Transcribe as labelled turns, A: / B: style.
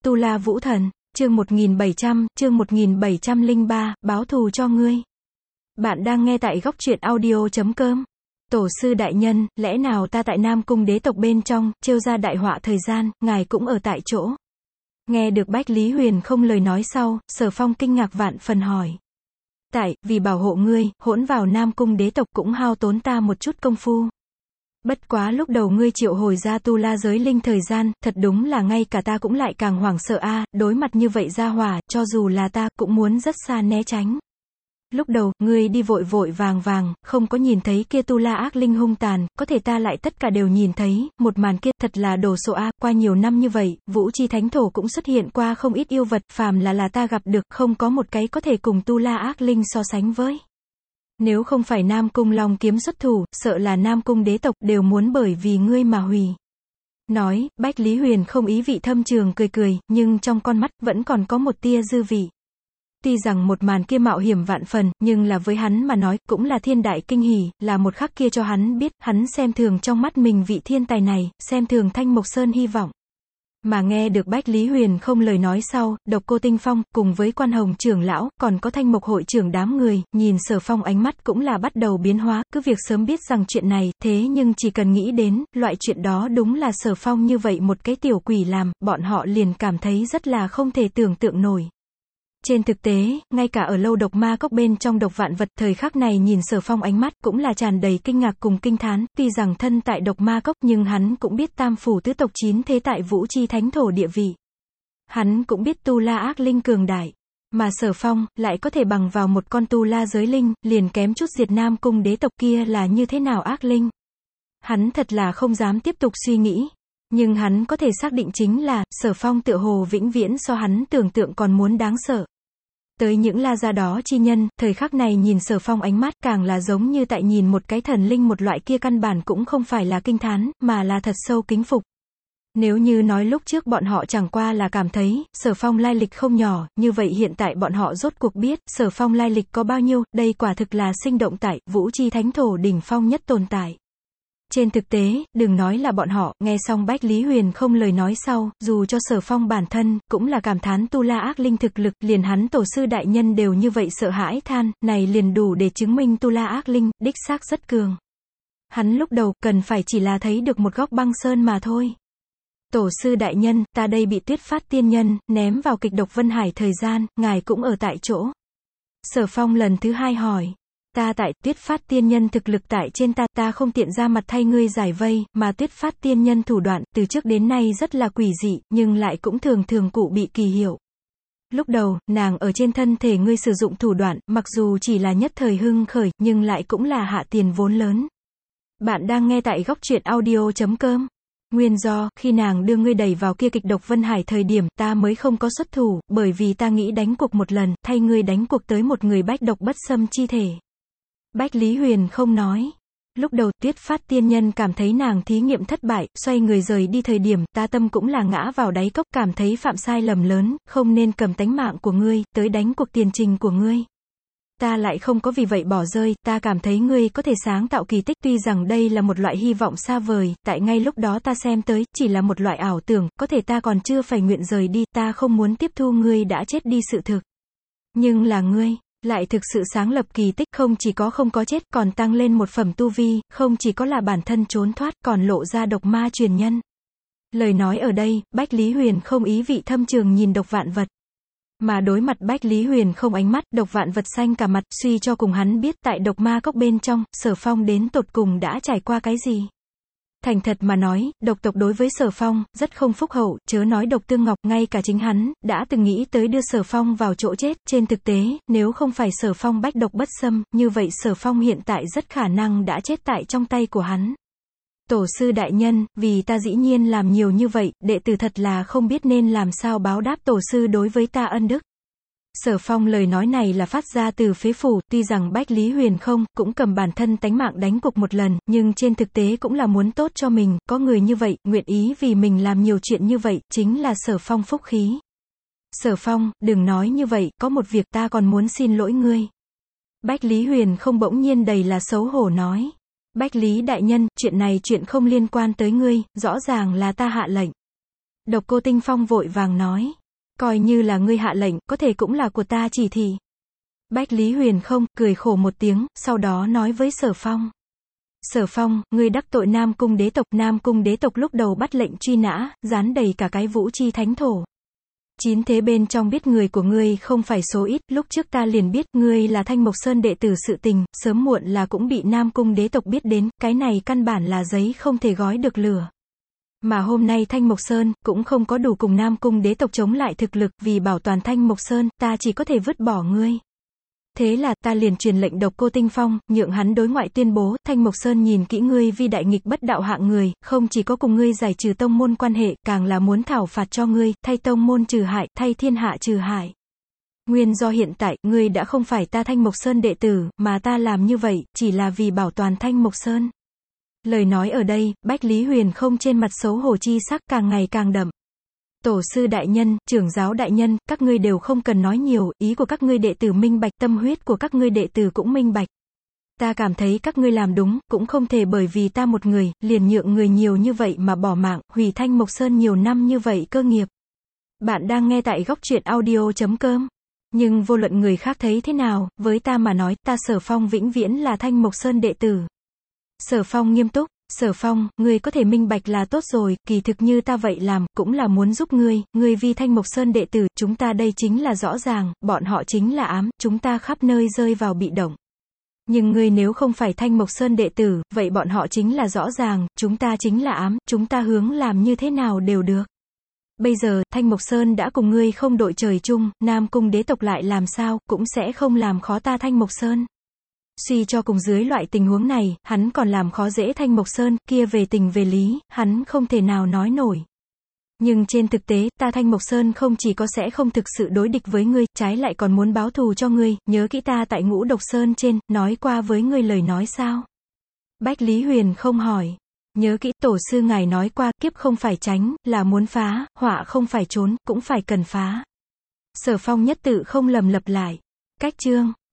A: Tu La Vũ Thần, chương 1703, báo thù cho ngươi. Bạn đang nghe tại góc truyện audio.com. Tổ sư đại nhân, lẽ nào ta tại Nam Cung đế tộc bên trong, trêu ra đại họa thời gian, ngài cũng ở tại chỗ. Nghe được Bách Lý Huyền không lời nói sau, Sở Phong kinh ngạc vạn phần hỏi. Vì bảo hộ ngươi, hỗn vào Nam Cung đế tộc cũng hao tốn ta một chút công phu. Bất quá lúc đầu ngươi triệu hồi ra tu la giới linh thời gian, thật đúng là ngay cả ta cũng lại càng hoảng sợ đối mặt như vậy ra hỏa, cho dù là ta, cũng muốn rất xa né tránh. Lúc đầu, ngươi đi vội vội vàng, không có nhìn thấy kia tu la ác linh hung tàn, có thể ta lại tất cả đều nhìn thấy, một màn kia, thật là đồ sộ qua nhiều năm như vậy, Vũ Chi Thánh Thổ cũng xuất hiện qua không ít yêu vật, phàm là ta gặp được, không có một cái có thể cùng tu la ác linh so sánh với. Nếu không phải Nam Cung Long kiếm xuất thủ, sợ là Nam Cung đế tộc đều muốn bởi vì ngươi mà hủy. Nói, Bách Lý Huyền không ý vị thâm trường cười, nhưng trong con mắt vẫn còn có một tia dư vị. Tuy rằng một màn kia mạo hiểm vạn phần, nhưng là với hắn mà nói, cũng là thiên đại kinh hỉ, là một khắc kia cho hắn biết, hắn xem thường trong mắt mình vị thiên tài này, xem thường Thanh Mộc Sơn hy vọng. Mà nghe được Bách Lý Huyền không lời nói sau, Độc Cô Tinh Phong, cùng với Quan Hồng trưởng lão, còn có Thanh Mộc hội trưởng đám người, nhìn Sở Phong ánh mắt cũng là bắt đầu biến hóa, cứ việc sớm biết rằng chuyện này, thế nhưng chỉ cần nghĩ đến, loại chuyện đó đúng là Sở Phong như vậy một cái tiểu quỷ làm, bọn họ liền cảm thấy rất là không thể tưởng tượng nổi. Trên thực tế, ngay cả ở lâu độc ma cốc bên trong độc vạn vật thời khắc này nhìn Sở Phong ánh mắt cũng là tràn đầy kinh ngạc cùng kinh thán, tuy rằng thân tại độc ma cốc nhưng hắn cũng biết tam phủ tứ tộc 9 thế tại Vũ Chi Thánh Thổ địa vị. Hắn cũng biết tu la ác linh cường đại, mà Sở Phong lại có thể bằng vào một con tu la giới linh, liền kém chút diệt Nam Cung đế tộc kia là như thế nào ác linh. Hắn thật là không dám tiếp tục suy nghĩ. Nhưng hắn có thể xác định chính là, Sở Phong tựa hồ vĩnh viễn so hắn tưởng tượng còn muốn đáng sợ. Tới những la gia đó chi nhân, thời khắc này nhìn Sở Phong ánh mắt càng là giống như tại nhìn một cái thần linh, một loại kia căn bản cũng không phải là kinh thán, mà là thật sâu kính phục. Nếu như nói lúc trước bọn họ chẳng qua là cảm thấy, Sở Phong lai lịch không nhỏ, như vậy hiện tại bọn họ rốt cuộc biết, Sở Phong lai lịch có bao nhiêu, đây quả thực là sinh động tại, Vũ Chi Thánh Thổ đỉnh phong nhất tồn tại. Trên thực tế, đừng nói là bọn họ, nghe xong Bách Lý Huyền không lời nói sau, dù cho Sở Phong bản thân, cũng là cảm thán tu la ác linh thực lực, liền hắn tổ sư đại nhân đều như vậy sợ hãi than, này liền đủ để chứng minh tu la ác linh, đích xác rất cường. Hắn lúc đầu, cần phải chỉ là thấy được một góc băng sơn mà thôi. Tổ sư đại nhân, ta đây bị Tuyết Phát tiên nhân, ném vào kịch độc Vân Hải thời gian, ngài cũng ở tại chỗ. Sở Phong lần thứ hai hỏi. Ta tại, Tuyết Phát tiên nhân thực lực tại trên ta không tiện ra mặt thay ngươi giải vây, mà Tuyết Phát tiên nhân thủ đoạn, từ trước đến nay rất là quỷ dị, nhưng lại cũng thường cụ bị kỳ hiệu. Lúc đầu, nàng ở trên thân thể ngươi sử dụng thủ đoạn, mặc dù chỉ là nhất thời hưng khởi, nhưng lại cũng là hạ tiền vốn lớn. Bạn đang nghe tại góc truyện audio.com. Nguyên do, khi nàng đưa ngươi đẩy vào kia kịch độc Vân Hải thời điểm, ta mới không có xuất thủ, bởi vì ta nghĩ đánh cuộc một lần, thay ngươi đánh cuộc tới một người bách độc bất xâm chi thể. Bách Lý Huyền không nói. Lúc đầu, Tuyết Phát tiên nhân cảm thấy nàng thí nghiệm thất bại, xoay người rời đi thời điểm, ta tâm cũng là ngã vào đáy cốc, cảm thấy phạm sai lầm lớn, không nên cầm tánh mạng của ngươi, tới đánh cuộc tiền trình của ngươi. Ta lại không có vì vậy bỏ rơi, ta cảm thấy ngươi có thể sáng tạo kỳ tích, tuy rằng đây là một loại hy vọng xa vời, tại ngay lúc đó ta xem tới, chỉ là một loại ảo tưởng, có thể ta còn chưa phải nguyện rời đi, ta không muốn tiếp thu ngươi đã chết đi sự thực. Nhưng là ngươi lại thực sự sáng lập kỳ tích, không chỉ có không có chết, còn tăng lên một phẩm tu vi, không chỉ có là bản thân trốn thoát, còn lộ ra độc ma truyền nhân. Lời nói ở đây, Bách Lý Huyền không ý vị thâm trường nhìn độc vạn vật. Mà đối mặt Bách Lý Huyền không ánh mắt, độc vạn vật xanh cả mặt, suy cho cùng hắn biết tại độc ma cốc bên trong, Sở Phong đến tột cùng đã trải qua cái gì. Thành thật mà nói, độc tộc đối với Sở Phong, rất không phúc hậu, chớ nói độc Tương Ngọc, ngay cả chính hắn, đã từng nghĩ tới đưa Sở Phong vào chỗ chết, trên thực tế, nếu không phải Sở Phong bách độc bất xâm, như vậy Sở Phong hiện tại rất khả năng đã chết tại trong tay của hắn. Tổ sư đại nhân, vì ta dĩ nhiên làm nhiều như vậy, đệ tử thật là không biết nên làm sao báo đáp tổ sư đối với ta ân đức. Sở Phong lời nói này là phát ra từ phế phủ, tuy rằng Bách Lý Huyền không, cũng cầm bản thân tánh mạng đánh cuộc một lần, nhưng trên thực tế cũng là muốn tốt cho mình, có người như vậy, nguyện ý vì mình làm nhiều chuyện như vậy, chính là Sở Phong phúc khí. Sở Phong, đừng nói như vậy, có một việc ta còn muốn xin lỗi ngươi. Bách Lý Huyền không bỗng nhiên đầy là xấu hổ nói. Bách Lý đại nhân, chuyện này chuyện không liên quan tới ngươi, rõ ràng là ta hạ lệnh. Độc Cô Tinh Phong vội vàng nói. Coi như là ngươi hạ lệnh, có thể cũng là của ta chỉ thị. Bách Lý Huyền không, cười khổ một tiếng, sau đó nói với Sở Phong. Sở Phong, ngươi đắc tội Nam Cung đế tộc lúc đầu bắt lệnh truy nã, dán đầy cả cái Vũ Chi Thánh Thổ. Chín thế bên trong biết người của ngươi không phải số ít, lúc trước ta liền biết, ngươi là Thanh Mộc Sơn đệ tử sự tình, sớm muộn là cũng bị Nam Cung đế tộc biết đến, cái này căn bản là giấy không thể gói được lửa. Mà hôm nay Thanh Mộc Sơn, cũng không có đủ cùng Nam Cung đế tộc chống lại thực lực, vì bảo toàn Thanh Mộc Sơn, ta chỉ có thể vứt bỏ ngươi. Thế là, ta liền truyền lệnh Độc Cô Tinh Phong, nhượng hắn đối ngoại tuyên bố, Thanh Mộc Sơn nhìn kỹ ngươi vi đại nghịch bất đạo hạng người, không chỉ có cùng ngươi giải trừ tông môn quan hệ, càng là muốn thảo phạt cho ngươi, thay tông môn trừ hại, thay thiên hạ trừ hại. Nguyên do hiện tại, ngươi đã không phải ta Thanh Mộc Sơn đệ tử, mà ta làm như vậy, chỉ là vì bảo toàn Thanh Mộc Sơn. Lời nói ở đây, Bách Lý Huyền không trên mặt xấu hổ chi sắc càng ngày càng đậm. Tổ sư đại nhân, trưởng giáo đại nhân, các ngươi đều không cần nói nhiều, ý của các ngươi đệ tử minh bạch, tâm huyết của các ngươi đệ tử cũng minh bạch. Ta cảm thấy các ngươi làm đúng, cũng không thể bởi vì ta một người, liền nhượng người nhiều như vậy mà bỏ mạng, hủy Thanh Mộc Sơn nhiều năm như vậy cơ nghiệp. Bạn đang nghe tại góc truyện audio.com. Nhưng vô luận người khác thấy thế nào, với ta mà nói, ta Sở Phong vĩnh viễn là Thanh Mộc Sơn đệ tử. Sở Phong nghiêm túc. Sở Phong, ngươi có thể minh bạch là tốt rồi, kỳ thực như ta vậy làm, cũng là muốn giúp ngươi vi Thanh Mộc Sơn đệ tử, chúng ta đây chính là rõ ràng, bọn họ chính là ám, chúng ta khắp nơi rơi vào bị động. Nhưng ngươi nếu không phải Thanh Mộc Sơn đệ tử, vậy bọn họ chính là rõ ràng, chúng ta chính là ám, chúng ta hướng làm như thế nào đều được. Bây giờ, Thanh Mộc Sơn đã cùng ngươi không đội trời chung, Nam Cung đế tộc lại làm sao, cũng sẽ không làm khó ta Thanh Mộc Sơn. Suy cho cùng dưới loại tình huống này, hắn còn làm khó dễ Thanh Mộc Sơn, kia về tình về lý, hắn không thể nào nói nổi. Nhưng trên thực tế, ta Thanh Mộc Sơn không chỉ có sẽ không thực sự đối địch với ngươi, trái lại còn muốn báo thù cho ngươi, nhớ kỹ ta tại Ngũ Độc Sơn trên, nói qua với ngươi lời nói sao? Bách Lý Huyền không hỏi. Nhớ kỹ, tổ sư ngài nói qua, kiếp không phải tránh, là muốn phá, họa không phải trốn, cũng phải cần phá. Sở Phong nhất tự không lầm lặp lại. Cách chương.